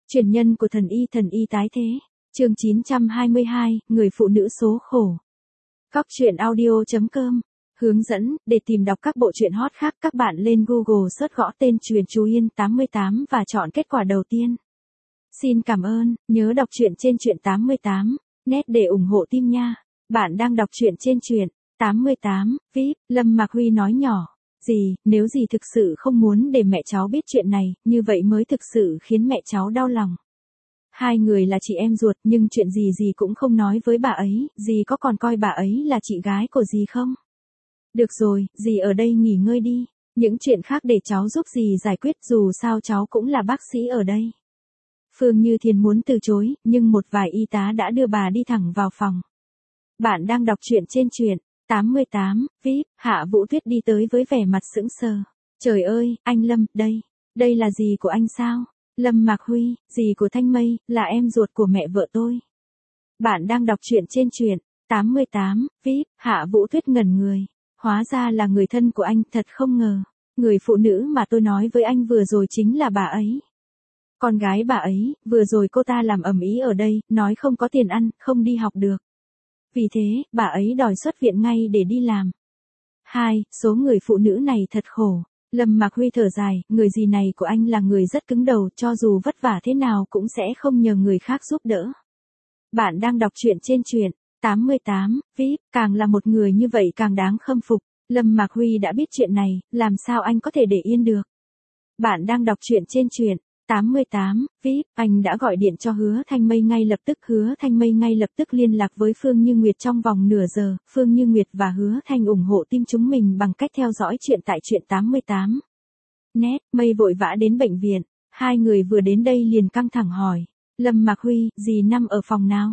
Truyền nhân của thần y tái thế. Chương 922, người phụ nữ số khổ. Cóc truyện audio.com. Hướng dẫn, để tìm đọc các bộ truyện hot khác các bạn lên Google search gõ tên Truyền Chú Yên 88 và chọn kết quả đầu tiên. Xin cảm ơn, nhớ đọc truyện trên truyện 88, net để ủng hộ team nha. Bạn đang đọc truyện trên truyện 88, VIP, Lâm Mạc Huy nói nhỏ. Dì, nếu dì thực sự không muốn để mẹ cháu biết chuyện này, như vậy mới thực sự khiến mẹ cháu đau lòng. Hai người là chị em ruột nhưng chuyện gì dì cũng không nói với bà ấy, dì có còn coi bà ấy là chị gái của dì không? Được rồi, dì ở đây nghỉ ngơi đi, những chuyện khác để cháu giúp dì giải quyết, dù sao cháu cũng là bác sĩ ở đây. Phương Như Thiền muốn từ chối, nhưng một vài y tá đã đưa bà đi thẳng vào phòng. Bạn đang đọc truyện trên truyện 88, VIP, Hạ Vũ Tuyết đi tới với vẻ mặt sững sờ. Trời ơi, anh Lâm, đây là dì của anh sao? Lâm Mạc Huy, dì của Thanh Mây, là em ruột của mẹ vợ tôi. Bạn đang đọc truyện trên truyện 88, VIP, Hạ Vũ Tuyết ngẩn người. Hóa ra là người thân của anh, thật không ngờ. Người phụ nữ mà tôi nói với anh vừa rồi chính là bà ấy. Con gái bà ấy, vừa rồi cô ta làm ầm ĩ ở đây, nói không có tiền ăn, không đi học được. Vì thế, bà ấy đòi xuất viện ngay để đi làm. Số người phụ nữ này thật khổ. Lâm Mạc Huy thở dài, người dì này của anh là người rất cứng đầu, cho dù vất vả thế nào cũng sẽ không nhờ người khác giúp đỡ. Bạn đang đọc truyện trên truyện 88, VIP, càng là một người như vậy càng đáng khâm phục. Lâm Mạc Huy đã biết chuyện này, làm sao anh có thể để yên được. Bạn đang đọc truyện trên truyện 88, VIP, anh đã gọi điện cho Hứa Thanh Mây ngay lập tức. Hứa Thanh Mây ngay lập tức liên lạc với Phương Như Nguyệt trong vòng nửa giờ. Phương Như Nguyệt và Hứa Thanh ủng hộ team chúng mình bằng cách theo dõi chuyện tại truyện 88. Mây vội vã đến bệnh viện. Hai người vừa đến đây liền căng thẳng hỏi. Lâm Mạc Huy, dì Năm ở phòng nào?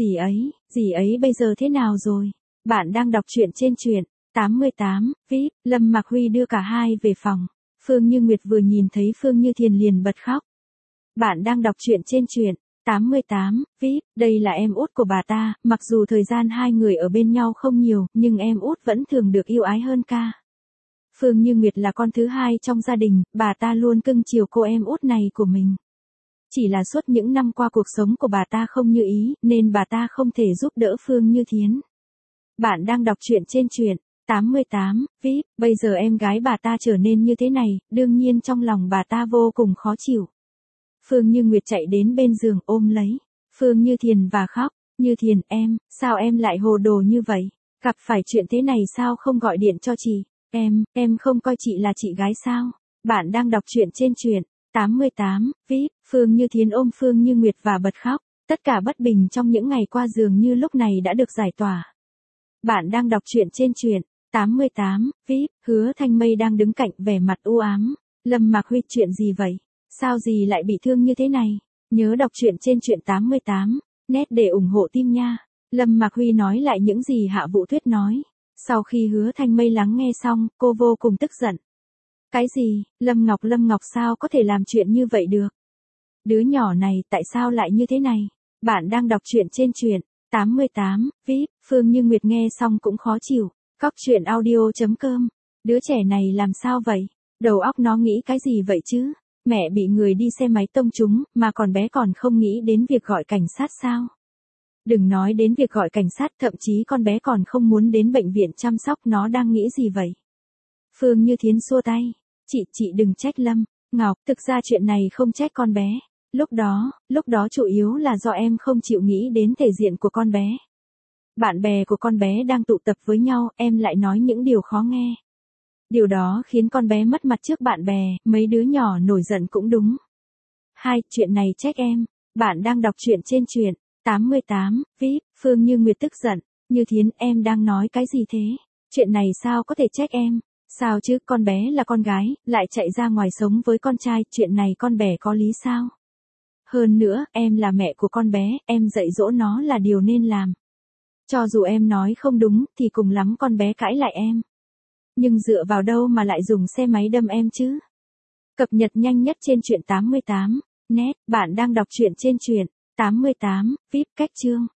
Dì ấy bây giờ thế nào rồi? Bạn đang đọc truyện trên truyện 88, VIP, Lâm Mạc Huy đưa cả hai về phòng. Phương Như Nguyệt vừa nhìn thấy Phương Như Thiền liền bật khóc. Bạn đang đọc truyện trên truyện 88, VIP, đây là em út của bà ta, mặc dù thời gian hai người ở bên nhau không nhiều, nhưng em út vẫn thường được yêu ái hơn ca. Phương Như Nguyệt là con thứ hai trong gia đình, bà ta luôn cưng chiều cô em út này của mình. Chỉ là suốt những năm qua cuộc sống của bà ta không như ý, nên bà ta không thể giúp đỡ Phương Như Thiến. Bạn đang đọc truyện trên truyện 88, VIP, bây giờ em gái bà ta trở nên như thế này, đương nhiên trong lòng bà ta vô cùng khó chịu. Phương Như Nguyệt chạy đến bên giường ôm lấy Phương Như Thiền và khóc. Như Thiền, sao em lại hồ đồ như vậy? Gặp phải chuyện thế này sao không gọi điện cho chị? Em không coi chị là chị gái sao? Bạn đang đọc truyện trên truyện 88, VIP, Phương Như Thiến ôm Phương Như Nguyệt và bật khóc. Tất cả bất bình trong những ngày qua dường như lúc này đã được giải tỏa. Bạn đang đọc truyện trên truyện 88, VIP, Hứa Thanh Mây đang đứng cạnh vẻ mặt u ám. Lâm Mạc Huy, chuyện gì vậy? Sao dì lại bị thương như thế này? Nhớ đọc truyện trên truyện 88, net để ủng hộ team nha. Lâm Mạc Huy nói lại những gì Hạ Vũ Tuyết nói. Sau khi Hứa Thanh Mây lắng nghe xong, cô vô cùng tức giận. Cái gì? Lâm Ngọc sao có thể làm chuyện như vậy được? Đứa nhỏ này tại sao lại như thế này? Bạn đang đọc truyện trên truyện 88, VIP, Phương Như Nguyệt nghe xong cũng khó chịu. Cóc truyện audio.com. Đứa trẻ này làm sao vậy? Đầu óc nó nghĩ cái gì vậy chứ? Mẹ bị người đi xe máy tông trúng, mà còn bé còn không nghĩ đến việc gọi cảnh sát sao? Đừng nói đến việc gọi cảnh sát, thậm chí con bé còn không muốn đến bệnh viện chăm sóc, nó đang nghĩ gì vậy? Phương Như Thiến xua tay. Chị đừng trách Lâm Ngọc, thực ra chuyện này không trách con bé. Lúc đó chủ yếu là do em không chịu nghĩ đến thể diện của con bé. Bạn bè của con bé đang tụ tập với nhau, em lại nói những điều khó nghe. Điều đó khiến con bé mất mặt trước bạn bè, mấy đứa nhỏ nổi giận cũng đúng. Chuyện này trách em. Bạn đang đọc truyện trên truyện 88, VIP, Phương Như Nguyệt tức giận. Như Thiến, em đang nói cái gì thế? Chuyện này sao có thể trách em? Sao chứ, con bé là con gái, lại chạy ra ngoài sống với con trai, chuyện này con bé có lý sao? Hơn nữa, em là mẹ của con bé, em dạy dỗ nó là điều nên làm. Cho dù em nói không đúng, thì cùng lắm con bé cãi lại em. Nhưng dựa vào đâu mà lại dùng xe máy đâm em chứ? Cập nhật nhanh nhất trên truyện 88, net, bạn đang đọc truyện trên truyện 88, VIP, cách chương.